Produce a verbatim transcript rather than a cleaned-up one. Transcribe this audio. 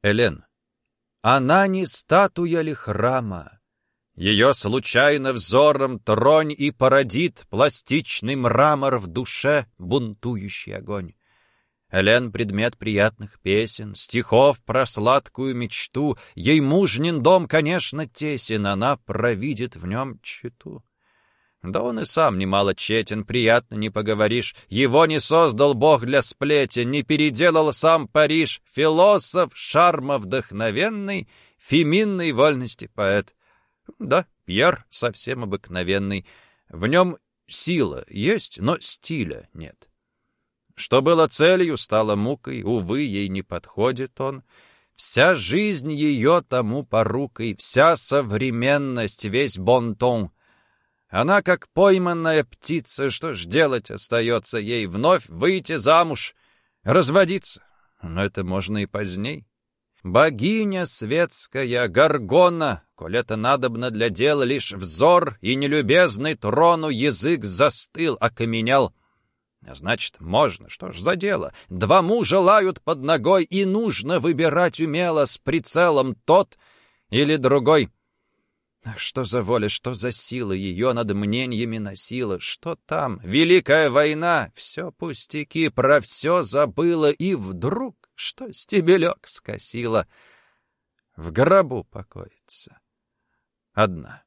Элен, она не статуя ли храма? Ее случайно взором тронь и породит пластичный мрамор в душе бунтующий огонь. Элен — предмет приятных песен, стихов про сладкую мечту. Ей мужнин дом, конечно, тесен, она провидит в нем чету. Да он и сам немало четен, приятно не поговоришь. Его не создал Бог для сплетен, не переделал сам Париж. Философ, шарма вдохновенный, феминной вольности поэт. Да, Пьер совсем обыкновенный. В нем сила есть, но стиля нет. Что было целью, стало мукой, увы, ей не подходит он. Вся жизнь ее тому порукой, вся современность, весь бон-тон. Она, как пойманная птица, что ж делать остается ей? Вновь выйти замуж, разводиться. Но это можно и поздней. Богиня светская, Горгона, коль это надобно для дела, лишь взор и нелюбезный трону язык застыл, окаменел. Значит, можно, что ж за дело? Два мужа лают под ногой, и нужно выбирать умело с прицелом тот или другой. Что за воля, что за сила ее над мнениями носила? Что там? Великая война, все пустяки, про все забыла, и вдруг, что стебелек скосила, в гробу покоится одна.